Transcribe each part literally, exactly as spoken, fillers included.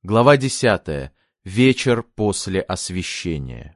Глава десятая. Вечер после освящения.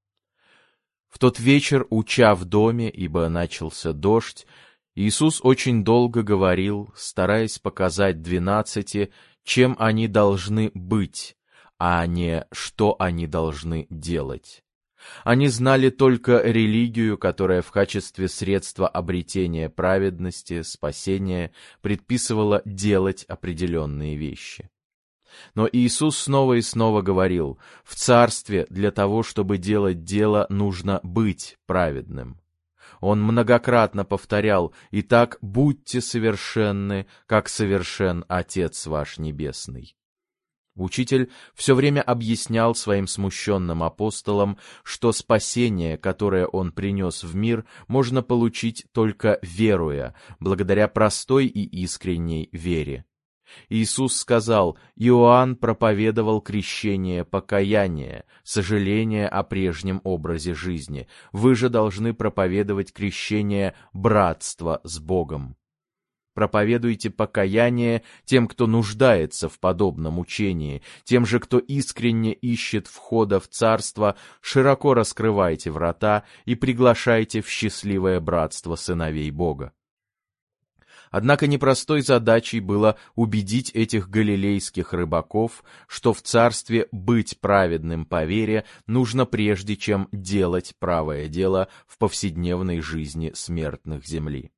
В тот вечер, уча в доме, ибо начался дождь, Иисус очень долго говорил, стараясь показать двенадцати, чем они должны быть, а не что они должны делать. Они знали только религию, которая в качестве средства обретения праведности, спасения, предписывала делать определенные вещи. Но Иисус снова и снова говорил: в царстве для того, чтобы делать дело, нужно быть праведным. Он многократно повторял: «Итак, будьте совершенны, как совершен Отец ваш Небесный». Учитель все время объяснял своим смущенным апостолам, что спасение, которое он принес в мир, можно получить только веруя, благодаря простой и искренней вере. Иисус сказал: Иоанн проповедовал крещение покаяния, сожаление о прежнем образе жизни. Вы же должны проповедовать крещение братства с Богом. Проповедуйте покаяние тем, кто нуждается в подобном учении, тем же, кто искренне ищет входа в царство, широко раскрывайте врата и приглашайте в счастливое братство сыновей Бога. Однако непростой задачей было убедить этих галилейских рыбаков, что в царстве быть праведным по вере нужно прежде, чем делать правое дело в повседневной жизни смертных земли.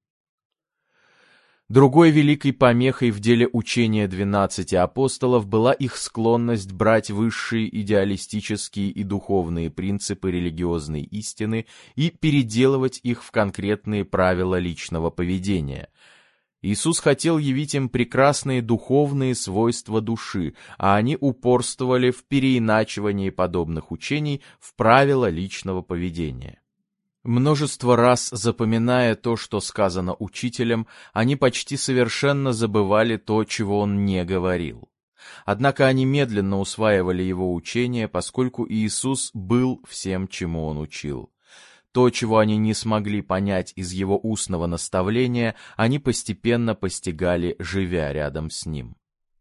Другой великой помехой в деле учения двенадцати апостолов была их склонность брать высшие идеалистические и духовные принципы религиозной истины и переделывать их в конкретные правила личного поведения. Иисус хотел явить им прекрасные духовные свойства души, а они упорствовали в переиначивании подобных учений в правила личного поведения. Множество раз запоминая то, что сказано учителем, они почти совершенно забывали то, чего он не говорил. Однако они медленно усваивали его учение, поскольку Иисус был всем, чему он учил. То, чего они не смогли понять из его устного наставления, они постепенно постигали, живя рядом с ним.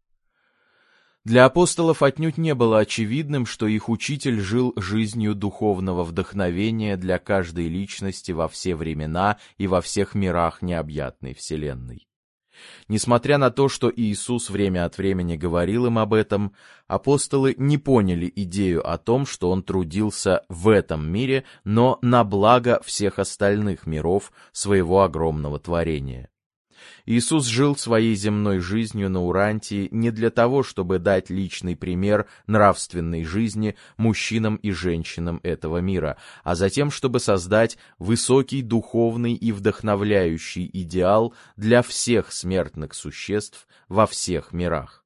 Для апостолов отнюдь не было очевидным, что их учитель жил жизнью духовного вдохновения для каждой личности во все времена и во всех мирах необъятной вселенной. Несмотря на то, что Иисус время от времени говорил им об этом, апостолы не поняли идею о том, что он трудился в этом мире, но на благо всех остальных миров своего огромного творения. Иисус жил своей земной жизнью на Урантии не для того, чтобы дать личный пример нравственной жизни мужчинам и женщинам этого мира, а затем, чтобы создать высокий духовный и вдохновляющий идеал для всех смертных существ во всех мирах.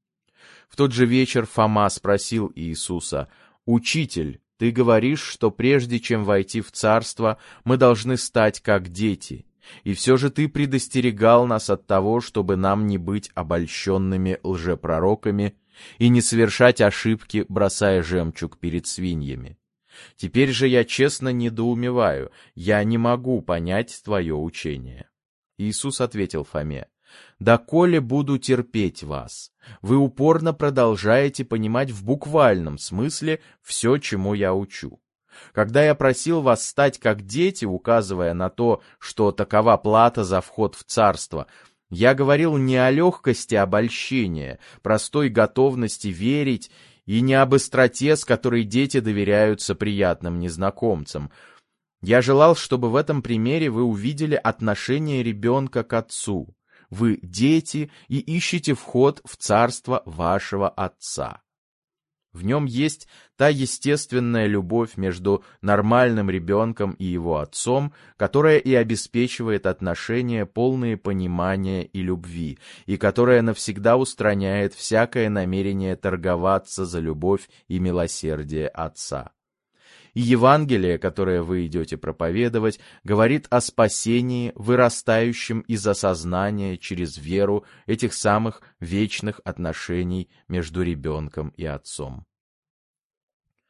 В тот же вечер Фома спросил Иисуса: «Учитель, ты говоришь, что прежде чем войти в царство, мы должны стать как дети». И все же ты предостерегал нас от того, чтобы нам не быть обольщенными лжепророками и не совершать ошибки, бросая жемчуг перед свиньями. Теперь же я честно недоумеваю, я не могу понять твое учение. Иисус ответил Фоме: «Доколе буду терпеть вас? Вы упорно продолжаете понимать в буквальном смысле все, чему я учу. Когда я просил вас стать как дети, указывая на то, что такова плата за вход в царство, я говорил не о легкости обольщения, простой готовности верить, и не об быстроте, с которой дети доверяются приятным незнакомцам. Я желал, чтобы в этом примере вы увидели отношение ребенка к отцу. Вы дети и ищете вход в царство вашего отца». В нем есть та естественная любовь между нормальным ребенком и его отцом, которая и обеспечивает отношения, полные понимания и любви, и которая навсегда устраняет всякое намерение торговаться за любовь и милосердие отца. И Евангелие, которое вы идете проповедовать, говорит о спасении, вырастающем из осознания через веру этих самых вечных отношений между ребенком и отцом.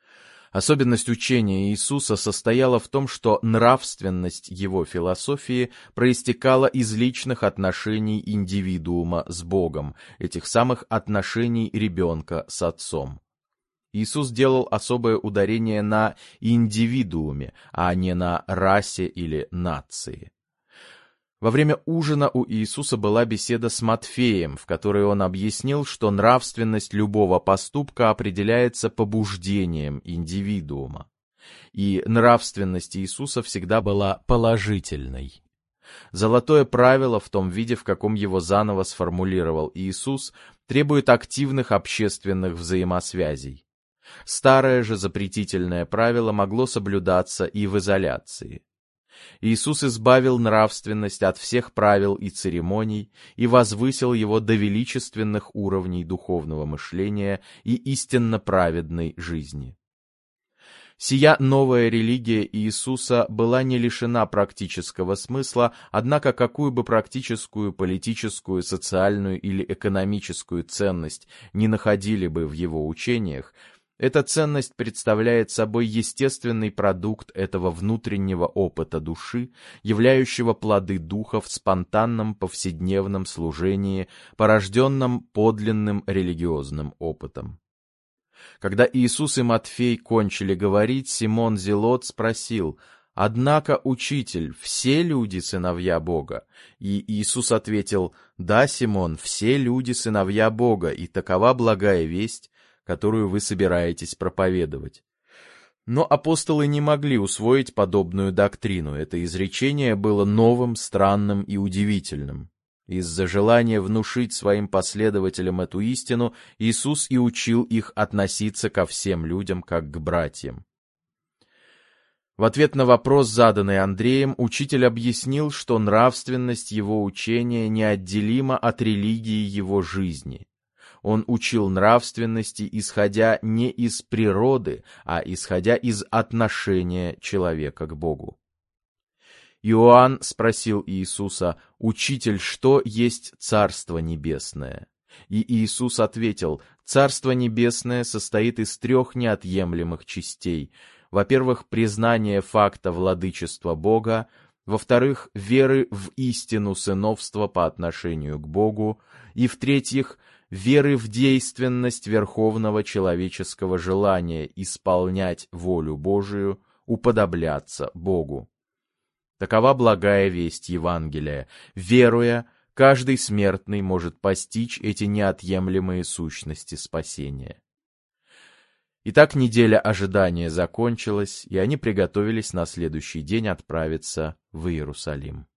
Особенность учения Иисуса состояла в том, что нравственность его философии проистекала из личных отношений индивидуума с Богом, этих самых отношений ребенка с отцом. Иисус делал особое ударение на индивидууме, а не на расе или нации. Во время ужина у Иисуса была беседа с Матфеем, в которой он объяснил, что нравственность любого поступка определяется побуждением индивидуума. И нравственность Иисуса всегда была положительной. Золотое правило, в том виде, в каком его заново сформулировал Иисус, требует активных общественных взаимосвязей. Старое же запретительное правило могло соблюдаться и в изоляции. Иисус избавил нравственность от всех правил и церемоний и возвысил его до величественных уровней духовного мышления и истинно праведной жизни. Сия новая религия Иисуса была не лишена практического смысла, однако какую бы практическую, политическую, социальную или экономическую ценность не находили бы в его учениях, эта ценность представляет собой естественный продукт этого внутреннего опыта души, являющего плоды духа в спонтанном повседневном служении, порожденном подлинным религиозным опытом. Когда Иисус и Матфей кончили говорить, Симон Зелот спросил: «Однако, учитель, все люди сыновья Бога?» И Иисус ответил: «Да, Симон, все люди сыновья Бога, и такова благая весть, которую вы собираетесь проповедовать». Но апостолы не могли усвоить подобную доктрину. Это изречение было новым, странным и удивительным. Из-за желания внушить своим последователям эту истину, Иисус и учил их относиться ко всем людям как к братьям. В ответ на вопрос, заданный Андреем, учитель объяснил, что нравственность его учения неотделима от религии его жизни. Он учил нравственности, исходя не из природы, а исходя из отношения человека к Богу. Иоанн спросил Иисуса: «Учитель, что есть Царство Небесное?» И Иисус ответил: «Царство Небесное состоит из трех неотъемлемых частей. Во-первых, признание факта владычества Бога, во-вторых, веры в истину сыновства по отношению к Богу, и, в-третьих, веры в действенность верховного человеческого желания исполнять волю Божию, уподобляться Богу». Такова благая весть Евангелия. Веруя, каждый смертный может постичь эти неотъемлемые сущности спасения. Итак, неделя ожидания закончилась, и они приготовились на следующий день отправиться в Иерусалим.